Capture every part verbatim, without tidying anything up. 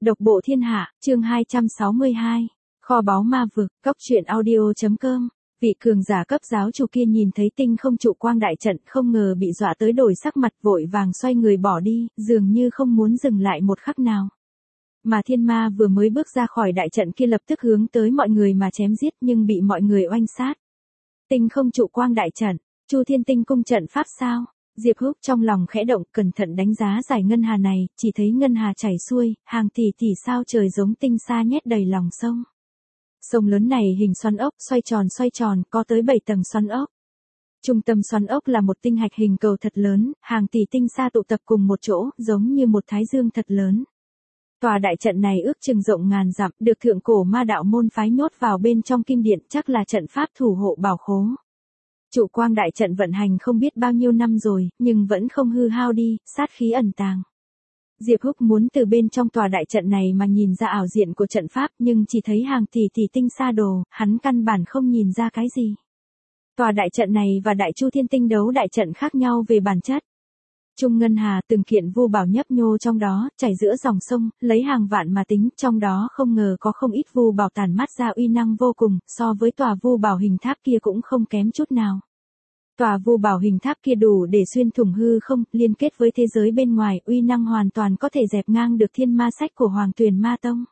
Độc bộ thiên hạ, chương hai trăm sáu mươi hai. Kho báu ma vực, cốc truyện audio.com. Vị cường giả cấp giáo chủ kia nhìn thấy tinh không trụ quang đại trận, không ngờ bị dọa tới đổi sắc mặt, vội vàng xoay người bỏ đi, dường như không muốn dừng lại một khắc nào. Mà thiên ma vừa mới bước ra khỏi đại trận kia lập tức hướng tới mọi người mà chém giết, nhưng bị mọi người oanh sát. Tinh không trụ quang đại trận, Chu Thiên Tinh cung trận pháp sao? Diệp Húc trong lòng khẽ động, cẩn thận đánh giá giải ngân hà này, chỉ thấy ngân hà chảy xuôi, hàng tỷ tỷ sao trời giống tinh sa nhét đầy lòng sông. Sông lớn này hình xoắn ốc, xoay tròn xoay tròn, có tới bảy tầng xoắn ốc. Trung tâm xoắn ốc là một tinh hạch hình cầu thật lớn, hàng tỷ tinh sa tụ tập cùng một chỗ, giống như một thái dương thật lớn. Tòa đại trận này ước chừng rộng ngàn dặm, được thượng cổ ma đạo môn phái nhốt vào bên trong kim điện, chắc là trận pháp thủ hộ bảo khố. Trụ quang đại trận vận hành không biết bao nhiêu năm rồi, nhưng vẫn không hư hao đi, sát khí ẩn tàng. Diệp Húc muốn từ bên trong tòa đại trận này mà nhìn ra ảo diện của trận pháp, nhưng chỉ thấy hàng tỷ tỷ tinh sa đồ, hắn căn bản không nhìn ra cái gì. Tòa đại trận này và Đại Chu Thiên Tinh đấu đại trận khác nhau về bản chất. Trung ngân hà, từng kiện vu bảo nhấp nhô trong đó, chảy giữa dòng sông, lấy hàng vạn mà tính, trong đó không ngờ có không ít vu bảo tản mát ra uy năng vô cùng, so với tòa vu bảo hình tháp kia cũng không kém chút nào. Tòa vu bảo hình tháp kia đủ để xuyên thủng hư không, liên kết với thế giới bên ngoài, uy năng hoàn toàn có thể dẹp ngang được thiên ma sách của Hoàng Tuyền Ma Tông.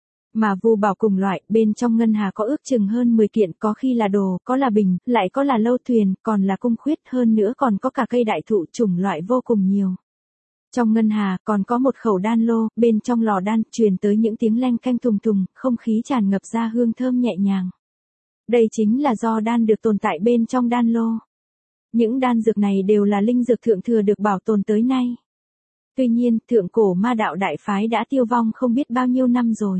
Mà vu bảo cùng loại, bên trong ngân hà có ước chừng hơn mười kiện, có khi là đồ, có là bình, lại có là lâu thuyền, còn là cung khuyết, hơn nữa còn có cả cây đại thụ, chủng loại vô cùng nhiều. Trong ngân hà, còn có một khẩu đan lô, bên trong lò đan, truyền tới những tiếng leng keng thùng thùng, không khí tràn ngập ra hương thơm nhẹ nhàng. Đây chính là do đan được tồn tại bên trong đan lô. Những đan dược này đều là linh dược thượng thừa được bảo tồn tới nay. Tuy nhiên, thượng cổ ma đạo đại phái đã tiêu vong không biết bao nhiêu năm rồi.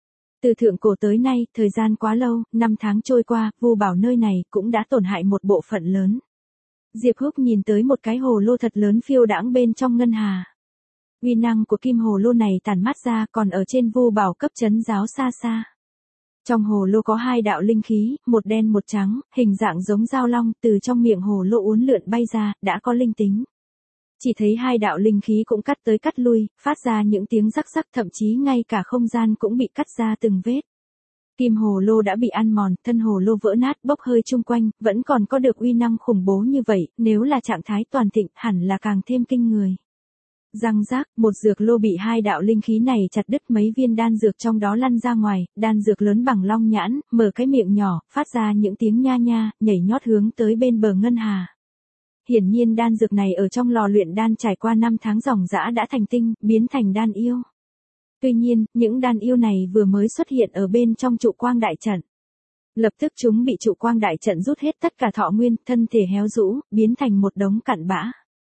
Từ thượng cổ tới nay, thời gian quá lâu, năm tháng trôi qua, vu bảo nơi này cũng đã tổn hại một bộ phận lớn. Diệp Húc nhìn tới một cái hồ lô thật lớn phiêu đãng bên trong ngân hà. Uy năng của kim hồ lô này tản mát ra, còn ở trên vu bảo cấp trấn giáo xa xa. Trong hồ lô có hai đạo linh khí, một đen một trắng, hình dạng giống dao long, từ trong miệng hồ lô uốn lượn bay ra, đã có linh tính. Chỉ thấy hai đạo linh khí cũng cắt tới cắt lui, phát ra những tiếng rắc rắc, thậm chí ngay cả không gian cũng bị cắt ra từng vết. Kim hồ lô đã bị ăn mòn, thân hồ lô vỡ nát, bốc hơi chung quanh, vẫn còn có được uy năng khủng bố như vậy, nếu là trạng thái toàn thịnh, hẳn là càng thêm kinh người. Răng rác, một dược lô bị hai đạo linh khí này chặt đứt, mấy viên đan dược trong đó lăn ra ngoài, đan dược lớn bằng long nhãn, mở cái miệng nhỏ, phát ra những tiếng nha nha, nhảy nhót hướng tới bên bờ ngân hà. Hiển nhiên đan dược này ở trong lò luyện đan trải qua năm tháng ròng rã đã thành tinh, biến thành đan yêu. Tuy nhiên, những đan yêu này vừa mới xuất hiện ở bên trong trụ quang đại trận. Lập tức chúng bị trụ quang đại trận rút hết tất cả thọ nguyên, thân thể héo rũ, biến thành một đống cặn bã.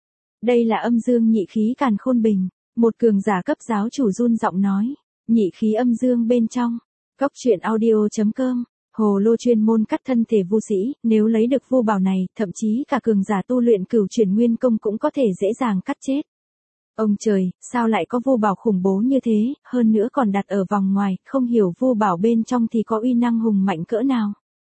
Đây là âm dương nhị khí càn khôn bình, một cường giả cấp giáo chủ run giọng nói, nhị khí âm dương bên trong. Cốc truyện audio.com. Hồ lô chuyên môn cắt thân thể vu sĩ, nếu lấy được vu bảo này, thậm chí cả cường giả tu luyện cửu chuyển nguyên công cũng có thể dễ dàng cắt chết. Ông trời, sao lại có vu bảo khủng bố như thế, hơn nữa còn đặt ở vòng ngoài, không hiểu vu bảo bên trong thì có uy năng hùng mạnh cỡ nào.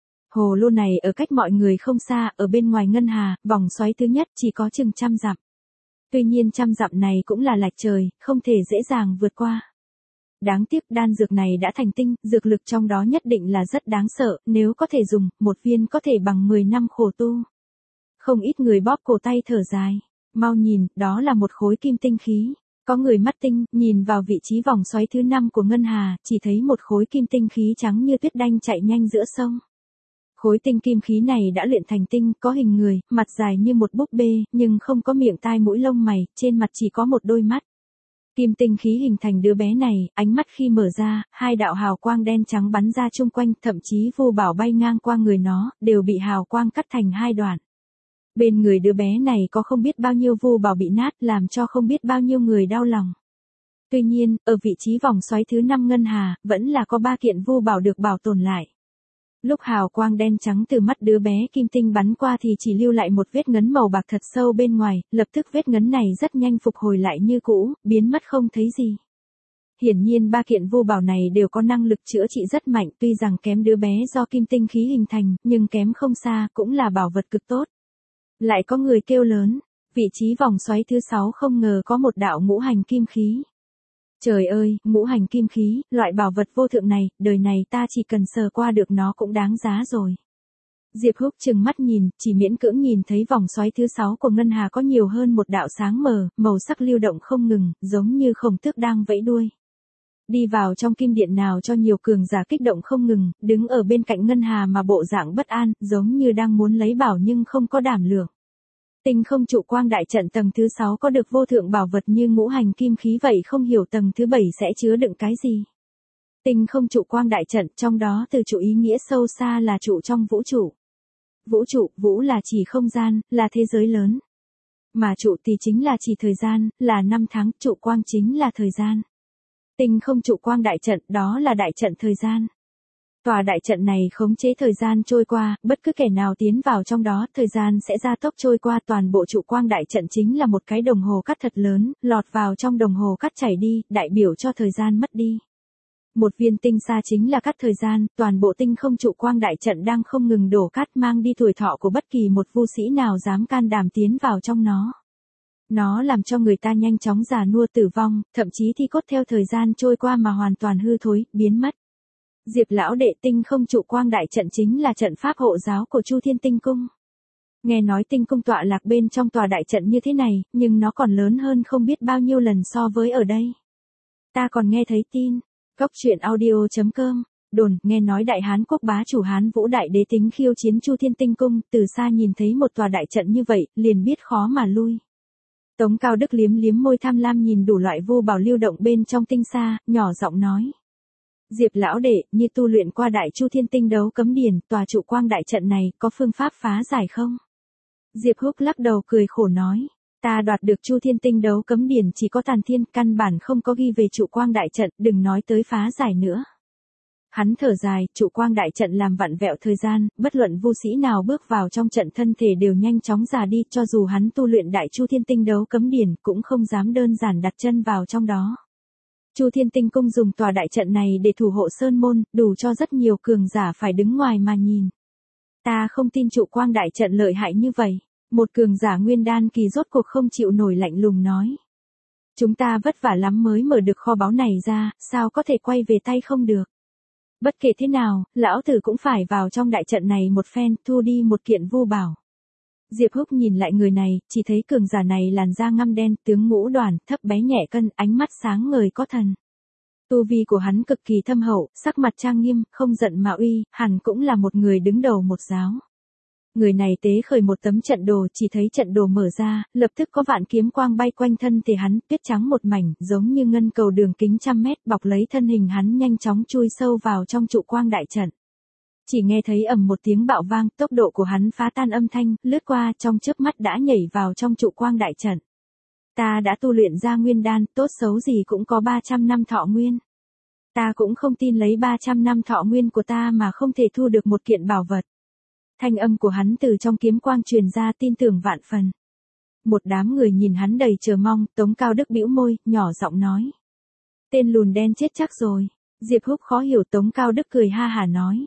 Hồ lô này ở cách mọi người không xa, ở bên ngoài ngân hà, vòng xoáy thứ nhất chỉ có chừng trăm dặm. Tuy nhiên trăm dặm này cũng là lạch trời, không thể dễ dàng vượt qua. Đáng tiếc đan dược này đã thành tinh, dược lực trong đó nhất định là rất đáng sợ, nếu có thể dùng, một viên có thể bằng mười năm khổ tu. Không ít người bóp cổ tay thở dài. Mau nhìn, đó là một khối kim tinh khí. Có người mắt tinh, nhìn vào vị trí vòng xoáy thứ năm của ngân hà, chỉ thấy một khối kim tinh khí trắng như tuyết đanh chạy nhanh giữa sông. Khối tinh kim khí này đã luyện thành tinh, có hình người, mặt dài như một búp bê, nhưng không có miệng tai mũi lông mày, trên mặt chỉ có một đôi mắt. Kim tinh khí hình thành đứa bé này, ánh mắt khi mở ra, hai đạo hào quang đen trắng bắn ra chung quanh, thậm chí vu bảo bay ngang qua người nó, đều bị hào quang cắt thành hai đoạn. Bên người đứa bé này có không biết bao nhiêu vu bảo bị nát, làm cho không biết bao nhiêu người đau lòng. Tuy nhiên, ở vị trí vòng xoáy thứ năm ngân hà, vẫn là có ba kiện vu bảo được bảo tồn lại. Lúc hào quang đen trắng từ mắt đứa bé kim tinh bắn qua thì chỉ lưu lại một vết ngấn màu bạc thật sâu bên ngoài, lập tức vết ngấn này rất nhanh phục hồi lại như cũ, biến mất không thấy gì. Hiển nhiên ba kiện vu bảo này đều có năng lực chữa trị rất mạnh, tuy rằng kém đứa bé do kim tinh khí hình thành, nhưng kém không xa, cũng là bảo vật cực tốt. Lại có người kêu lớn, vị trí vòng xoáy thứ sáu không ngờ có một đạo ngũ hành kim khí. Trời ơi, ngũ hành kim khí, loại bảo vật vô thượng này, đời này ta chỉ cần sờ qua được nó cũng đáng giá rồi. Diệp Húc trừng mắt nhìn, chỉ miễn cưỡng nhìn thấy vòng xoáy thứ sáu của ngân hà có nhiều hơn một đạo sáng mờ, màu sắc lưu động không ngừng, giống như khổng tước đang vẫy đuôi. Đi vào trong kim điện nào cho nhiều cường giả kích động không ngừng, đứng ở bên cạnh ngân hà mà bộ dạng bất an, giống như đang muốn lấy bảo nhưng không có đảm lượng. Tinh không trụ quang đại trận tầng thứ sáu có được vô thượng bảo vật như ngũ hành kim khí vậy, không hiểu tầng thứ bảy sẽ chứa đựng cái gì. Tinh không trụ quang đại trận, trong đó từ trụ ý nghĩa sâu xa là trụ trong vũ trụ. Vũ trụ, vũ là chỉ không gian, là thế giới lớn. Mà trụ thì chính là chỉ thời gian, là năm tháng, trụ quang chính là thời gian. Tinh không trụ quang đại trận, đó là đại trận thời gian. Tòa đại trận này khống chế thời gian trôi qua, bất cứ kẻ nào tiến vào trong đó, thời gian sẽ gia tốc trôi qua. Toàn bộ trụ quang đại trận chính là một cái đồng hồ cắt thật lớn, lọt vào trong đồng hồ cắt chảy đi, đại biểu cho thời gian mất đi. Một viên tinh sa chính là cắt thời gian, toàn bộ tinh không trụ quang đại trận đang không ngừng đổ cát, mang đi tuổi thọ của bất kỳ một vu sĩ nào dám can đảm tiến vào trong nó. Nó làm cho người ta nhanh chóng già nua tử vong, thậm chí thi cốt theo thời gian trôi qua mà hoàn toàn hư thối, biến mất. Diệp lão đệ, tinh không trụ quang đại trận chính là trận pháp hộ giáo của Chu Thiên Tinh Cung. Nghe nói tinh cung tọa lạc bên trong tòa đại trận như thế này, nhưng nó còn lớn hơn không biết bao nhiêu lần so với ở đây. Ta còn nghe thấy tin. Cốc truyện audio chấm com, đồn, nghe nói Đại Hán quốc bá chủ Hán Vũ Đại Đế tính khiêu chiến Chu Thiên Tinh Cung, từ xa nhìn thấy một tòa đại trận như vậy, liền biết khó mà lui. Tống Cao Đức liếm liếm môi tham lam nhìn đủ loại vô bảo lưu động bên trong tinh sa, nhỏ giọng nói. Diệp lão đệ, như tu luyện qua đại Chu Thiên Tinh đấu cấm điển, tòa trụ quang đại trận này, có phương pháp phá giải không? Diệp Húc lắc đầu cười khổ nói. Ta đoạt được Chu Thiên Tinh đấu cấm điển chỉ có tàn thiên, căn bản không có ghi về trụ quang đại trận, đừng nói tới phá giải nữa. Hắn thở dài, trụ quang đại trận làm vặn vẹo thời gian, bất luận vu sĩ nào bước vào trong trận thân thể đều nhanh chóng già đi, cho dù hắn tu luyện đại Chu Thiên Tinh đấu cấm điển cũng không dám đơn giản đặt chân vào trong đó. Chu Thiên Tinh Cung dùng tòa đại trận này để thủ hộ sơn môn, đủ cho rất nhiều cường giả phải đứng ngoài mà nhìn. Ta không tin trụ quang đại trận lợi hại như vậy. Một cường giả nguyên đan kỳ rốt cuộc không chịu nổi lạnh lùng nói. Chúng ta vất vả lắm mới mở được kho báu này ra, sao có thể quay về tay không được. Bất kể thế nào, lão tử cũng phải vào trong đại trận này một phen, thu đi một kiện vu bảo. Diệp Húc nhìn lại người này, chỉ thấy cường giả này làn da ngăm đen, tướng ngũ đoàn, thấp bé nhẹ cân, ánh mắt sáng ngời có thần. Tu vi của hắn cực kỳ thâm hậu, sắc mặt trang nghiêm, không giận mà uy, hẳn cũng là một người đứng đầu một giáo. Người này tế khởi một tấm trận đồ, chỉ thấy trận đồ mở ra, lập tức có vạn kiếm quang bay quanh thân thể hắn, tuyết trắng một mảnh, giống như ngân cầu đường kính trăm mét, bọc lấy thân hình hắn, nhanh chóng chui sâu vào trong trụ quang đại trận. Chỉ nghe thấy ầm một tiếng bạo vang, tốc độ của hắn phá tan âm thanh, lướt qua, trong chớp mắt đã nhảy vào trong trụ quang đại trận. Ta đã tu luyện ra nguyên đan, tốt xấu gì cũng có ba trăm năm thọ nguyên. Ta cũng không tin lấy ba trăm năm thọ nguyên của ta mà không thể thu được một kiện bảo vật. Thanh âm của hắn từ trong kiếm quang truyền ra, tin tưởng vạn phần. Một đám người nhìn hắn đầy chờ mong, Tống Cao Đức bĩu môi, nhỏ giọng nói. Tên lùn đen chết chắc rồi. Diệp Húc khó hiểu, Tống Cao Đức cười ha hả nói.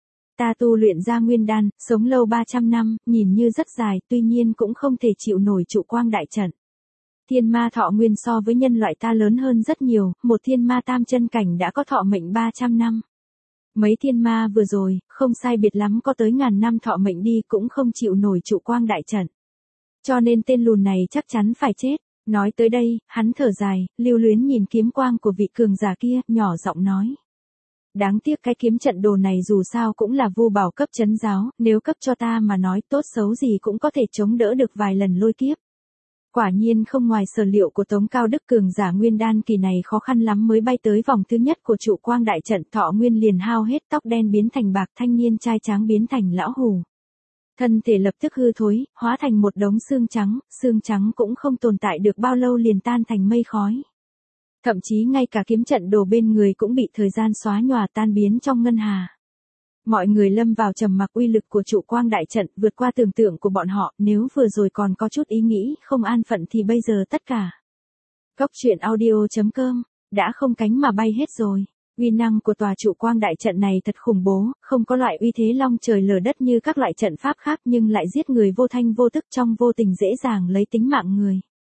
Ta tu luyện ra nguyên đan, sống lâu ba trăm năm, nhìn như rất dài, tuy nhiên cũng không thể chịu nổi trụ quang đại trận. Thiên ma thọ nguyên so với nhân loại ta lớn hơn rất nhiều, một thiên ma tam chân cảnh đã có thọ mệnh ba trăm năm. Mấy thiên ma vừa rồi, không sai biệt lắm có tới ngàn năm thọ mệnh đi, cũng không chịu nổi trụ quang đại trận. Cho nên tên lùn này chắc chắn phải chết. Nói tới đây, hắn thở dài, lưu luyến nhìn kiếm quang của vị cường giả kia, nhỏ giọng nói. Đáng tiếc cái kiếm trận đồ này dù sao cũng là vu bảo cấp trấn giáo, nếu cấp cho ta mà nói tốt xấu gì cũng có thể chống đỡ được vài lần lôi kiếp. Quả nhiên không ngoài sở liệu của Tống Cao Đức, cường giả nguyên đan kỳ này khó khăn lắm mới bay tới vòng thứ nhất của trụ quang đại trận, thọ nguyên liền hao hết, tóc đen biến thành bạc, thanh niên trai tráng biến thành lão hù. Thân thể lập tức hư thối, hóa thành một đống xương trắng, xương trắng cũng không tồn tại được bao lâu liền tan thành mây khói. Thậm chí ngay cả kiếm trận đồ bên người cũng bị thời gian xóa nhòa tan biến trong ngân hà. Mọi người lâm vào trầm mặc, uy lực của trụ quang đại trận vượt qua tưởng tượng của bọn họ, nếu vừa rồi còn có chút ý nghĩ không an phận thì bây giờ tất cả. Cốc truyện audio chấm com, đã không cánh mà bay hết rồi. Uy năng của tòa trụ quang đại trận này thật khủng bố, không có loại uy thế long trời lở đất như các loại trận pháp khác, nhưng lại giết người vô thanh vô tức, trong vô tình dễ dàng lấy tính mạng người.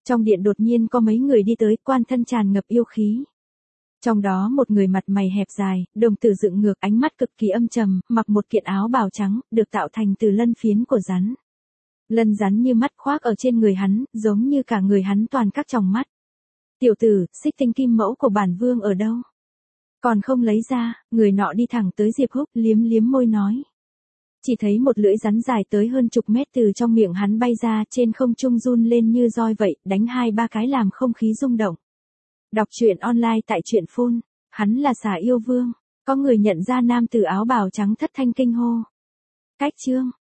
Trong điện đột nhiên có mấy người đi tới, quan thân tràn ngập yêu khí. Trong đó một người mặt mày hẹp dài, đồng tử dựng ngược, ánh mắt cực kỳ âm trầm, mặc một kiện áo bào trắng, được tạo thành từ lân phiến của rắn. Lân rắn như mắt khoác ở trên người hắn, giống như cả người hắn toàn các tròng mắt. Tiểu tử, xích tinh kim mẫu của bản vương ở đâu? Còn không lấy ra, người nọ đi thẳng tới Diệp Húc, liếm liếm môi nói. Chỉ thấy một lưỡi rắn dài tới hơn chục mét từ trong miệng hắn bay ra, trên không trung run lên như roi vậy, đánh hai ba cái làm không khí rung động. Đọc truyện online tại truyện phun, hắn là Xà Yêu Vương, có người nhận ra nam tử áo bào trắng thất thanh kinh hô. Cách chương